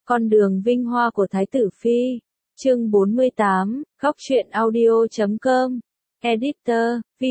Con đường vinh hoa của Thái tử Phi. Chương 48, Góc truyện audio.com. Editor,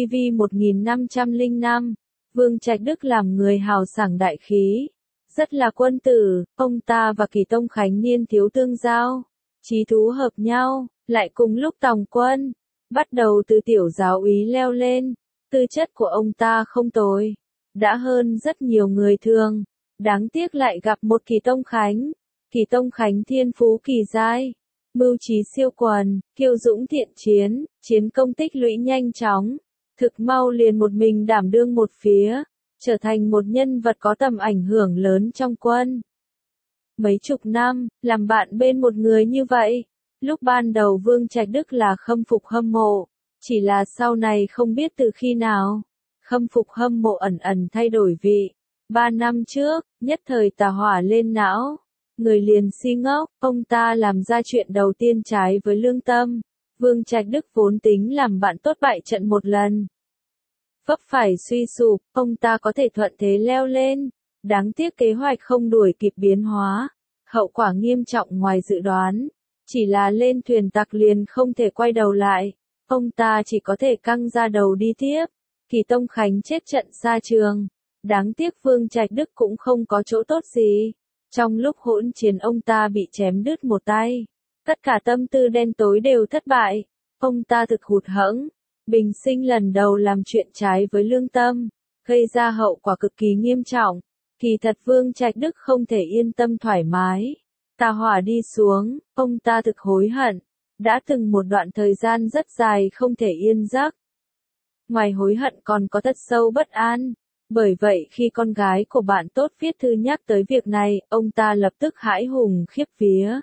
VV1505. Vương Trạch Đức làm người hào sảng đại khí. Rất là quân tử, ông ta và Kỳ Tông Khánh niên thiếu tương giao. Chí thú hợp nhau, lại cùng lúc tòng quân. Bắt đầu từ tiểu giáo úy leo lên. Tư chất của ông ta không tồi. Đã hơn rất nhiều người thường. Đáng tiếc lại gặp một Kỳ Tông Khánh. Kỳ Tông Khánh thiên phú kỳ giai, mưu trí siêu quần, kiêu dũng thiện chiến, chiến công tích lũy nhanh chóng, thực mau liền một mình đảm đương một phía, trở thành một nhân vật có tầm ảnh hưởng lớn trong quân. Mấy chục năm, làm bạn bên một người như vậy, lúc ban đầu Vương Trạch Đức là khâm phục hâm mộ, chỉ là sau này không biết từ khi nào, khâm phục hâm mộ ẩn ẩn thay đổi vị. 3 năm trước, nhất thời tà hỏa lên não. Người liền si ngốc, ông ta làm ra chuyện đầu tiên trái với lương tâm. Vương Trạch Đức vốn tính làm bạn tốt bại trận một lần. Vấp phải suy sụp, ông ta có thể thuận thế leo lên. Đáng tiếc kế hoạch không đuổi kịp biến hóa. Hậu quả nghiêm trọng ngoài dự đoán. Chỉ là lên thuyền tặc liền không thể quay đầu lại. Ông ta chỉ có thể căng ra đầu đi tiếp. Kỳ Tông Khánh chết trận xa trường. Đáng tiếc Vương Trạch Đức cũng không có chỗ tốt gì. Trong lúc hỗn chiến ông ta bị chém đứt một tay. Tất cả tâm tư đen tối đều thất bại. Ông ta thực hụt hẫng. Bình sinh lần đầu làm chuyện trái với lương tâm. Gây ra hậu quả cực kỳ nghiêm trọng. Kỳ thật Vương Trạch Đức không thể yên tâm thoải mái. Tà hỏa đi xuống, ông ta thực hối hận. Đã từng một đoạn thời gian rất dài không thể yên giấc. Ngoài hối hận còn có thật sâu bất an. Bởi vậy khi con gái của bạn tốt viết thư nhắc tới việc này, ông ta lập tức hãi hùng khiếp vía.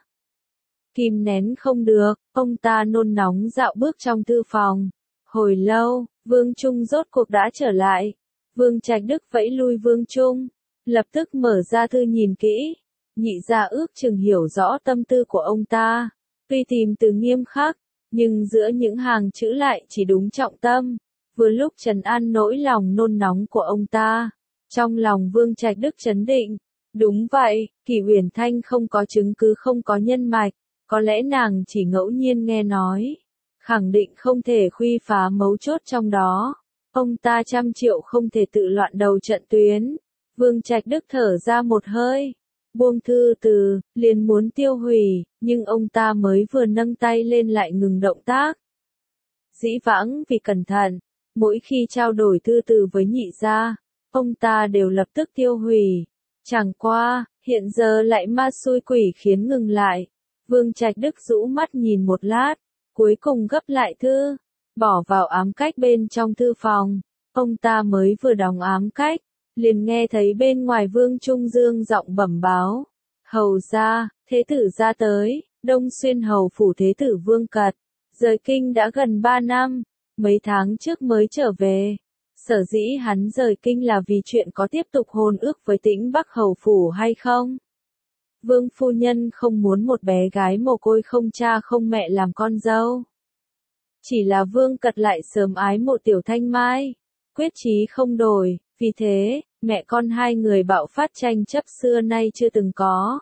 Kìm nén không được, ông ta nôn nóng dạo bước trong thư phòng. Hồi lâu, Vương Trung rốt cuộc đã trở lại. Vương Trạch Đức vẫy lui Vương Trung, lập tức mở ra thư nhìn kỹ. Nhị gia ước chừng hiểu rõ tâm tư của ông ta. Tuy tìm từ nghiêm khắc, nhưng giữa những hàng chữ lại chỉ đúng trọng tâm. Vừa lúc trấn an nỗi lòng nôn nóng của ông ta. Trong lòng Vương Trạch Đức trấn định. Đúng vậy, Kỳ Uyển Thanh không có chứng cứ không có nhân mạch. Có lẽ nàng chỉ ngẫu nhiên nghe nói. Khẳng định không thể khuy phá mấu chốt trong đó. Ông ta 100 triệu không thể tự loạn đầu trận tuyến. Vương Trạch Đức thở ra một hơi. Buông thư từ, liền muốn tiêu hủy, nhưng ông ta mới vừa nâng tay lên lại ngừng động tác. Dĩ vãng vì cẩn thận. Mỗi khi trao đổi thư từ với nhị gia, ông ta đều lập tức tiêu hủy. Chẳng qua, hiện giờ lại ma xui quỷ khiến ngừng lại. Vương Trạch Đức rũ mắt nhìn một lát, cuối cùng gấp lại thư, bỏ vào ám cách bên trong thư phòng. Ông ta mới vừa đóng ám cách, liền nghe thấy bên ngoài Vương Trung Dương giọng bẩm báo. Hầu gia, thế tử gia tới, Đông Xuyên hầu phủ thế tử Vương Cật, rời kinh đã gần 3 năm. Mấy tháng trước mới trở về. Sở dĩ hắn rời kinh là vì chuyện có tiếp tục hôn ước với Tĩnh Bắc hầu phủ hay không? Vương phu nhân không muốn một bé gái mồ côi không cha không mẹ làm con dâu. Chỉ là Vương Cật lại sớm ái mộ Tiểu Thanh Mai. Quyết chí không đổi, vì thế, mẹ con hai người bạo phát tranh chấp xưa nay chưa từng có.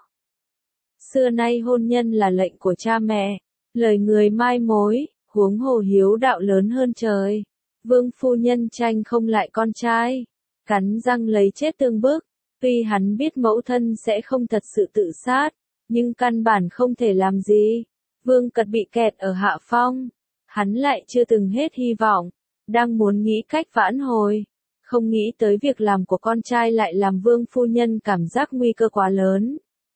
Xưa nay hôn nhân là lệnh của cha mẹ, lời người mai mối. Huống hồ hiếu đạo lớn hơn trời. Vương phu nhân tranh không lại con trai. Cắn răng lấy chết tương bức. Tuy hắn biết mẫu thân sẽ không thật sự tự sát. Nhưng căn bản không thể làm gì. Vương Cật bị kẹt ở hạ phong. Hắn lại chưa từng hết hy vọng. Đang muốn nghĩ cách vãn hồi. Không nghĩ tới việc làm của con trai lại làm vương phu nhân cảm giác nguy cơ quá lớn.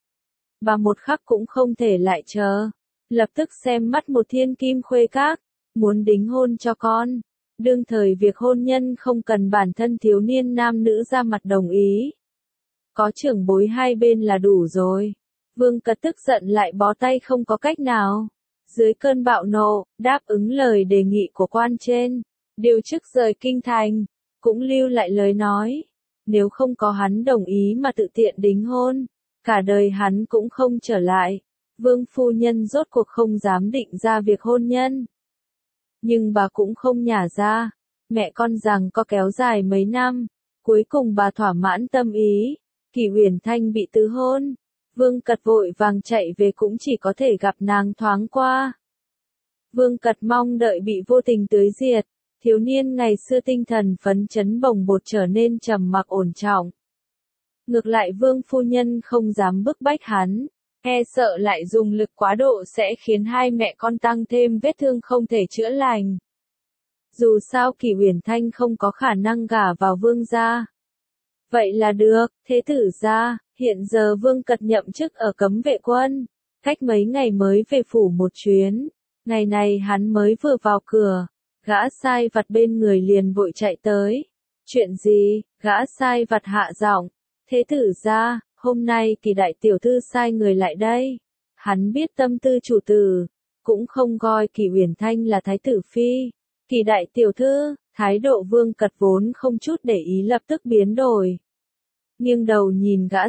Bà một khắc cũng không thể lại chờ. Lập tức xem mắt một thiên kim khuê các, muốn đính hôn cho con. Đương thời việc hôn nhân không cần bản thân thiếu niên nam nữ ra mặt đồng ý. Có trưởng bối hai bên là đủ rồi. Vương Cật tức giận lại bó tay không có cách nào. Dưới cơn bạo nộ, đáp ứng lời đề nghị của quan trên. Điều chức rời kinh thành, cũng lưu lại lời nói. Nếu không có hắn đồng ý mà tự tiện đính hôn, cả đời hắn cũng không trở lại. Vương phu nhân rốt cuộc không dám định ra việc hôn nhân. Nhưng bà cũng không nhả ra. Mẹ con rằng có kéo dài mấy năm. Cuối cùng bà thỏa mãn tâm ý. Kỳ Uyển Thanh bị tứ hôn. Vương Cật vội vàng chạy về cũng chỉ có thể gặp nàng thoáng qua. Vương Cật mong đợi bị vô tình tưới diệt, thiếu niên ngày xưa tinh thần phấn chấn bồng bột trở nên trầm mặc ổn trọng. Ngược lại Vương phu nhân không dám bức bách hắn, e sợ lại dùng lực quá độ sẽ khiến hai mẹ con tăng thêm vết thương không thể chữa lành. Dù sao Kỷ Uyển Thanh không có khả năng gả vào Vương gia. Vậy là được, thế tử gia, hiện giờ Vương Cật nhậm chức ở cấm vệ quân, cách mấy ngày mới về phủ một chuyến. Ngày này hắn mới vừa vào cửa, gã sai vặt bên người liền vội chạy tới. Chuyện gì? Gã sai vặt hạ giọng. Thế tử gia, hôm nay Kỳ đại tiểu thư sai người lại đây. Hắn biết tâm tư chủ tử, cũng không coi Kỷ Uyển Thanh là thái tử phi. Kỳ đại tiểu thư, thái độ Vương Cật vốn không chút để ý lập tức biến đổi. Nghiêng đầu nhìn gã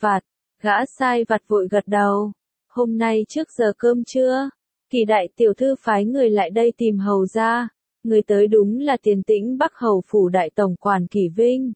sai vặt vội gật đầu. Hôm nay trước giờ cơm trưa, Kỳ đại tiểu thư phái người lại đây tìm hầu gia. Người tới đúng là Tiền Tĩnh Bắc hầu phủ đại tổng quản Kỷ Vinh.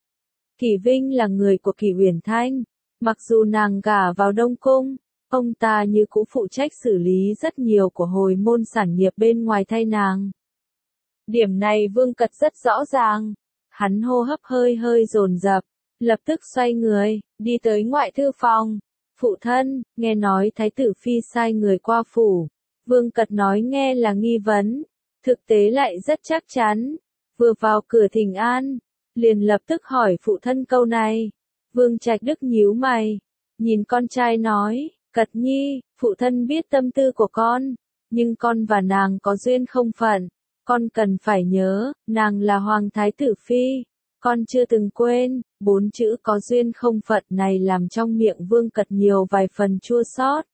Kỷ Vinh là người của Kỷ Uyển Thanh, mặc dù nàng gả vào Đông Cung, ông ta như cũ phụ trách xử lý rất nhiều của hồi môn sản nghiệp bên ngoài thay nàng. Điểm này Vương Cật rất rõ ràng, hắn hô hấp hơi dồn dập, lập tức xoay người, đi tới ngoại thư phòng. Phụ thân, nghe nói thái tử phi sai người qua phủ. Vương Cật nói nghe là nghi vấn, thực tế lại rất chắc chắn. Vừa vào cửa thỉnh an, liền lập tức hỏi phụ thân câu này. Vương Trạch Đức nhíu mày, nhìn con trai nói, Cật nhi, phụ thân biết tâm tư của con, nhưng con và nàng có duyên không phận, con cần phải nhớ, nàng là hoàng thái tử phi, con chưa từng quên. 4 chữ có duyên không phận này làm trong miệng Vương Cật nhiều vài phần chua xót.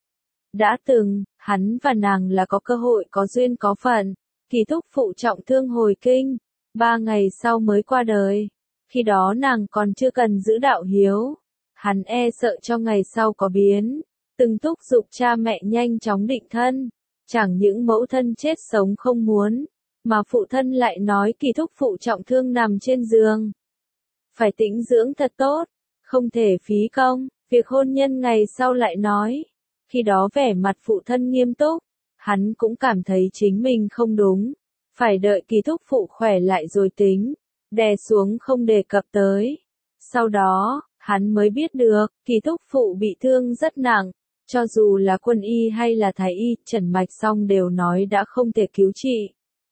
Đã từng, hắn và nàng là có cơ hội có duyên có phận. Kỳ thúc phụ trọng thương hồi kinh, 3 ngày sau mới qua đời. Khi đó nàng còn chưa cần giữ đạo hiếu. Hắn e sợ cho ngày sau có biến, từng thúc giục cha mẹ nhanh chóng định thân. Chẳng những mẫu thân chết sống không muốn, mà phụ thân lại nói Kỳ thúc phụ trọng thương nằm trên giường. Phải tĩnh dưỡng thật tốt, không thể phí công. Việc hôn nhân ngày sau lại nói. Khi đó vẻ mặt phụ thân nghiêm túc, hắn cũng cảm thấy chính mình không đúng. Phải đợi Kỳ thúc phụ khỏe lại rồi tính, đè xuống không đề cập tới. Sau đó, hắn mới biết được, Kỳ thúc phụ bị thương rất nặng. Cho dù là quân y hay là thái y, trần mạch xong đều nói đã không thể cứu trị.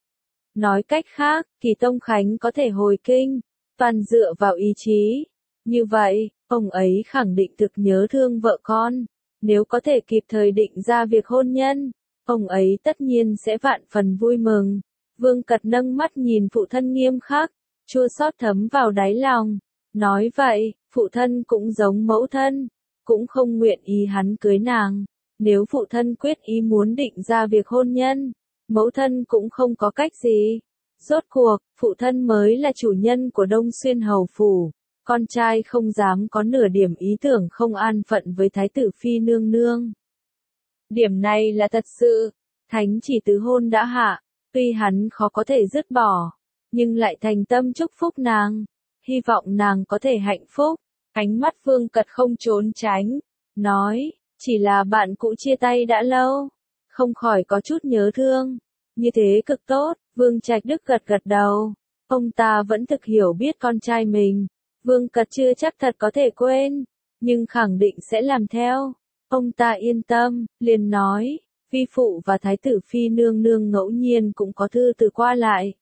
Nói cách khác, Kỳ Tông Khánh có thể hồi kinh, toàn dựa vào ý chí. Như vậy, ông ấy khẳng định thực nhớ thương vợ con. Nếu có thể kịp thời định ra việc hôn nhân, ông ấy tất nhiên sẽ vạn phần vui mừng. Vương Cật nâng mắt nhìn phụ thân nghiêm khắc, chua xót thấm vào đáy lòng. Nói vậy, phụ thân cũng giống mẫu thân, cũng không nguyện ý hắn cưới nàng. Nếu phụ thân quyết ý muốn định ra việc hôn nhân, mẫu thân cũng không có cách gì. Rốt cuộc, phụ thân mới là chủ nhân của Đông Xuyên hầu phủ. Con trai không dám có nửa điểm ý tưởng không an phận với thái tử phi nương nương. Điểm này là thật sự, thánh chỉ tứ hôn đã hạ, tuy hắn khó có thể dứt bỏ, nhưng lại thành tâm chúc phúc nàng, hy vọng nàng có thể hạnh phúc. Ánh mắt Vương Cật không trốn tránh, nói, chỉ là bạn cũ chia tay đã lâu, không khỏi có chút nhớ thương. Như thế cực tốt. Vương Trạch Đức gật gật đầu, ông ta vẫn thực hiểu biết con trai mình. Vương Cật chưa chắc thật có thể quên, nhưng khẳng định sẽ làm theo. Ông ta yên tâm, liền nói, vi phụ và thái tử phi nương nương ngẫu nhiên cũng có thư từ qua lại.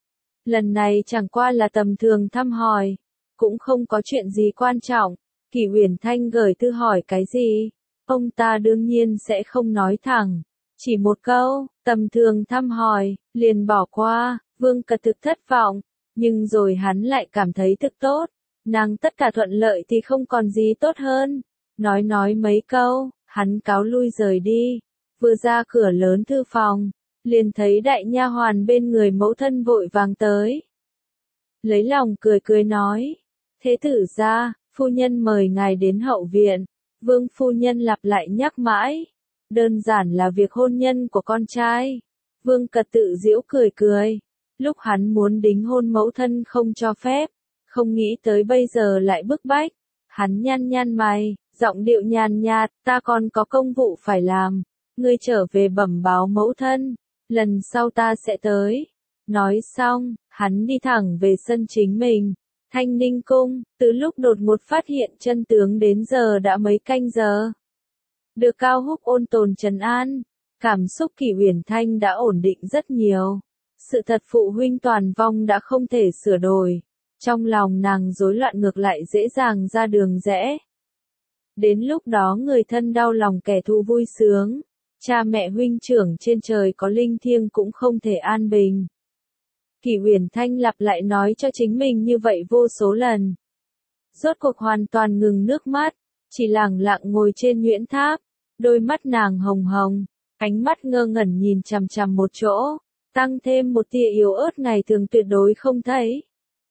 Lần này chẳng qua là tầm thường thăm hỏi, cũng không có chuyện gì quan trọng. Kỷ Uyển Thanh gửi thư hỏi cái gì, ông ta đương nhiên sẽ không nói thẳng. Chỉ một câu, tầm thường thăm hỏi, liền bỏ qua. Vương Cật thực thất vọng, nhưng rồi hắn lại cảm thấy thực tốt. Nàng tất cả thuận lợi thì không còn gì tốt hơn. Nói mấy câu, hắn cáo lui rời đi. Vừa ra cửa lớn thư phòng, liền thấy đại nha hoàn bên người mẫu thân vội vàng tới. Lấy lòng cười nói, thế tử gia, phu nhân mời ngài đến hậu viện. Vương phu nhân lặp lại nhắc mãi, đơn giản là việc hôn nhân của con trai. Vương Cật tự giễu cười, lúc hắn muốn đính hôn mẫu thân không cho phép, không nghĩ tới bây giờ lại bức bách. Hắn nhăn mày, giọng điệu nhàn nhạt, ta còn có công vụ phải làm, ngươi trở về bẩm báo mẫu thân, lần sau ta sẽ tới. Nói xong, hắn đi thẳng về sân chính mình. Thanh Ninh Cung, từ lúc đột ngột phát hiện chân tướng đến giờ đã mấy canh giờ. Được Cao Húc ôn tồn trấn an, cảm xúc Kỷ Uyển Thanh đã ổn định rất nhiều. Sự thật phụ huynh toàn vong đã không thể sửa đổi. Trong lòng nàng rối loạn ngược lại dễ dàng ra đường rẽ. Đến lúc đó người thân đau lòng kẻ thù vui sướng. Cha mẹ huynh trưởng trên trời có linh thiêng cũng không thể an bình. Kỷ Uyển Thanh lặp lại nói cho chính mình như vậy vô số lần. Rốt cuộc hoàn toàn ngừng nước mắt, chỉ lẳng lặng ngồi trên nhuyễn tháp, đôi mắt nàng hồng hồng, ánh mắt ngơ ngẩn nhìn chằm chằm một chỗ, tăng thêm một tia yếu ớt ngày thường tuyệt đối không thấy.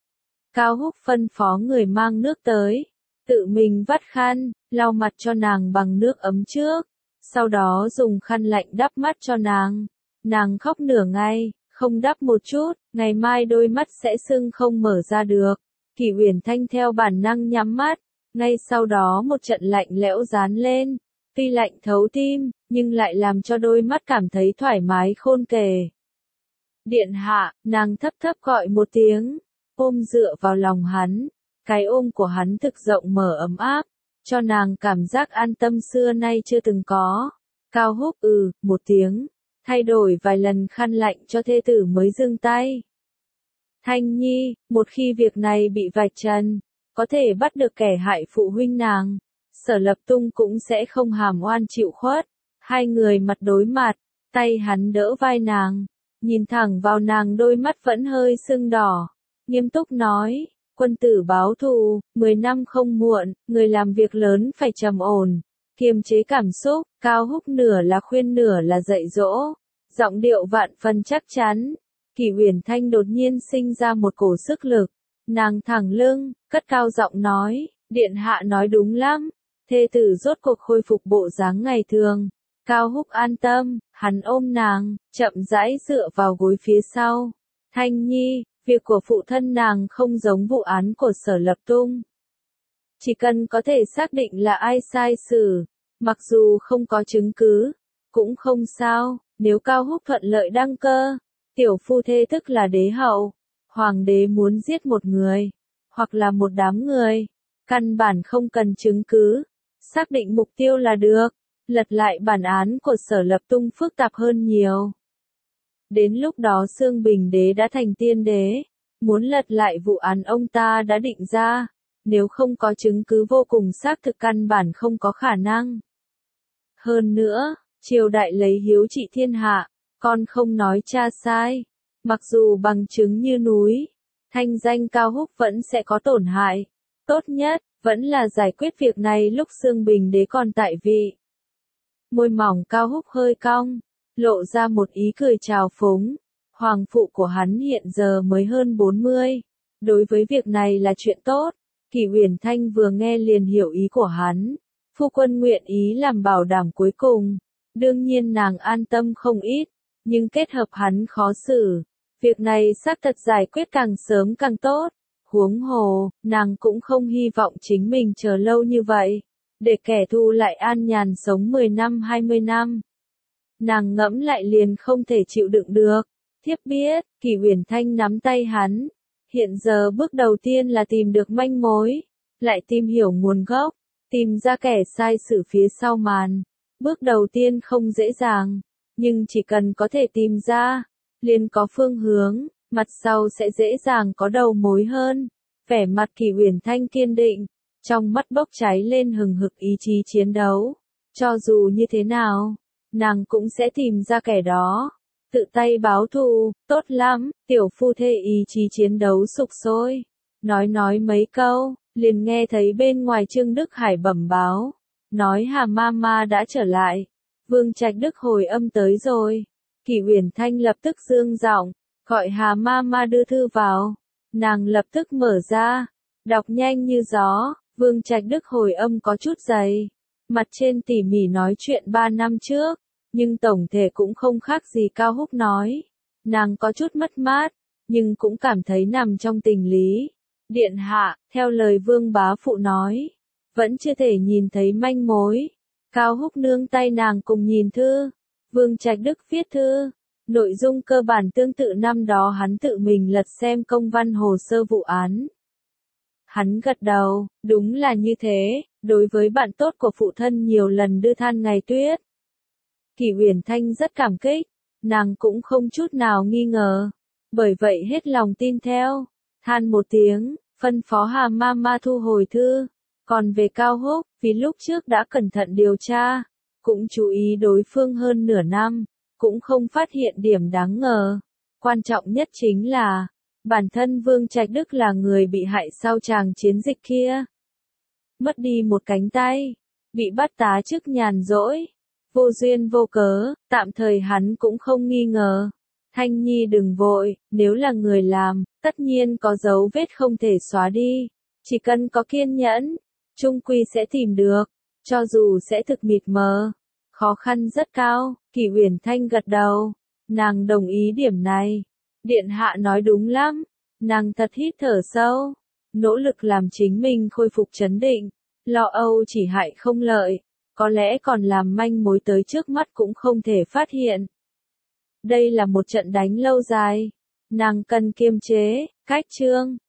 Cao Húc phân phó người mang nước tới, tự mình vắt khăn, lau mặt cho nàng bằng nước ấm trước, sau đó dùng khăn lạnh đắp mắt cho nàng. Nàng khóc nửa ngày, không đắp một chút, ngày mai đôi mắt sẽ sưng không mở ra được. Kỷ Uyển Thanh theo bản năng nhắm mắt, ngay sau đó một trận lạnh lẽo dán lên, tuy lạnh thấu tim, nhưng lại làm cho đôi mắt cảm thấy thoải mái khôn kể. Điện hạ, nàng thấp thấp gọi một tiếng, ôm dựa vào lòng hắn, cái ôm của hắn thực rộng mở ấm áp, cho nàng cảm giác an tâm xưa nay chưa từng có. Cao Húc một tiếng, thay đổi vài lần khăn lạnh cho thê tử mới dừng tay. Thanh Nhi, một khi việc này bị vạch trần, có thể bắt được kẻ hại phụ huynh nàng, Sở Lập Tung cũng sẽ không hàm oan chịu khuất. Hai người mặt đối mặt, tay hắn đỡ vai nàng, nhìn thẳng vào nàng đôi mắt vẫn hơi sưng đỏ, nghiêm túc nói, quân tử báo thù, 10 năm không muộn, người làm việc lớn phải trầm ổn, kiềm chế cảm xúc. Cao Húc nửa là khuyên nửa là dạy dỗ, giọng điệu vạn phần chắc chắn. Kỷ Uyển Thanh đột nhiên sinh ra một cổ sức lực, nàng thẳng lưng, cất cao giọng nói, điện hạ nói đúng lắm, thê tử rốt cuộc khôi phục bộ dáng ngày thường. Cao Húc an tâm, hắn ôm nàng, chậm rãi dựa vào gối phía sau. Thanh Nhi, việc của phụ thân nàng không giống vụ án của Sở Lập Tung. Chỉ cần có thể xác định là ai sai xử, mặc dù không có chứng cứ, cũng không sao. Nếu Cao Húc thuận lợi đăng cơ, tiểu phu thê tức là đế hậu, hoàng đế muốn giết một người, hoặc là một đám người, căn bản không cần chứng cứ, xác định mục tiêu là được. Lật lại bản án của Sở Lập Tung phức tạp hơn nhiều. Đến lúc đó Xương Bình Đế đã thành tiên đế, muốn lật lại vụ án ông ta đã định ra, nếu không có chứng cứ vô cùng xác thực căn bản không có khả năng. Hơn nữa, triều đại lấy hiếu trị thiên hạ, con không nói cha sai, mặc dù bằng chứng như núi, thanh danh Cao Húc vẫn sẽ có tổn hại. Tốt nhất, vẫn là giải quyết việc này lúc Xương Bình Đế còn tại vị. Môi mỏng Cao Húc hơi cong, lộ ra một ý cười trào phúng. Hoàng phụ của hắn hiện giờ mới hơn 40. Đối với việc này là chuyện tốt. Kỷ Uyển Thanh vừa nghe liền hiểu ý của hắn. Phu quân nguyện ý làm bảo đảm cuối cùng. Đương nhiên nàng an tâm không ít, nhưng kết hợp hắn khó xử. Việc này xác thật giải quyết càng sớm càng tốt. Huống hồ, nàng cũng không hy vọng chính mình chờ lâu như vậy, để kẻ thù lại an nhàn sống 10 năm 20 năm. Nàng ngẫm lại liền không thể chịu đựng được. Thiếp biết, Kỷ Uyển Thanh nắm tay hắn. Hiện giờ bước đầu tiên là tìm được manh mối, lại tìm hiểu nguồn gốc, tìm ra kẻ sai sự phía sau màn. Bước đầu tiên không dễ dàng, nhưng chỉ cần có thể tìm ra, liền có phương hướng, mặt sau sẽ dễ dàng có đầu mối hơn. Vẻ mặt Kỷ Uyển Thanh kiên định, trong mắt bốc cháy lên hừng hực ý chí chiến đấu. Cho dù như thế nào, nàng cũng sẽ tìm ra kẻ đó. Tự tay báo thù, tốt lắm, tiểu phu thê ý chí chiến đấu sục sôi. Nói mấy câu, liền nghe thấy bên ngoài Trương Đức Hải bẩm báo. Nói Hà Mama đã trở lại. Vương Trạch Đức hồi âm tới rồi. Kỷ Uyển Thanh lập tức dương giọng, gọi Hà Mama đưa thư vào. Nàng lập tức mở ra, đọc nhanh như gió. Vương Trạch Đức hồi âm có chút dày. Mặt trên tỉ mỉ nói chuyện 3 năm trước, nhưng tổng thể cũng không khác gì Cao Húc nói. Nàng có chút mất mát, nhưng cũng cảm thấy nằm trong tình lý. Điện hạ, theo lời Vương bá phụ nói, vẫn chưa thể nhìn thấy manh mối. Cao Húc nương tay nàng cùng nhìn thư. Vương Trạch Đức viết thư. Nội dung cơ bản tương tự năm đó hắn tự mình lật xem công văn hồ sơ vụ án. Hắn gật đầu, đúng là như thế, đối với bạn tốt của phụ thân nhiều lần đưa than ngày tuyết. Kỷ Uyển Thanh rất cảm kích, nàng cũng không chút nào nghi ngờ, bởi vậy hết lòng tin theo, than một tiếng, phân phó Hà Mama thu hồi thư. Còn về Cao Húc, vì lúc trước đã cẩn thận điều tra, cũng chú ý đối phương hơn nửa năm, cũng không phát hiện điểm đáng ngờ. Quan trọng nhất chính là, bản thân Vương Trạch Đức là người bị hại sau tràng chiến dịch kia. Mất đi một cánh tay, bị bắt tá chức nhàn rỗi, vô duyên vô cớ, tạm thời hắn cũng không nghi ngờ. Thanh Nhi đừng vội, nếu là người làm, tất nhiên có dấu vết không thể xóa đi. Chỉ cần có kiên nhẫn, chung quy sẽ tìm được, cho dù sẽ thực mịt mờ. Khó khăn rất cao, Kỷ Uyển Thanh gật đầu, nàng đồng ý điểm này. Điện hạ nói đúng lắm, nàng thật hít thở sâu, nỗ lực làm chính mình khôi phục trấn định, lo âu chỉ hại không lợi, có lẽ còn làm manh mối tới trước mắt cũng không thể phát hiện. Đây là một trận đánh lâu dài, nàng cần kiềm chế, cách chương.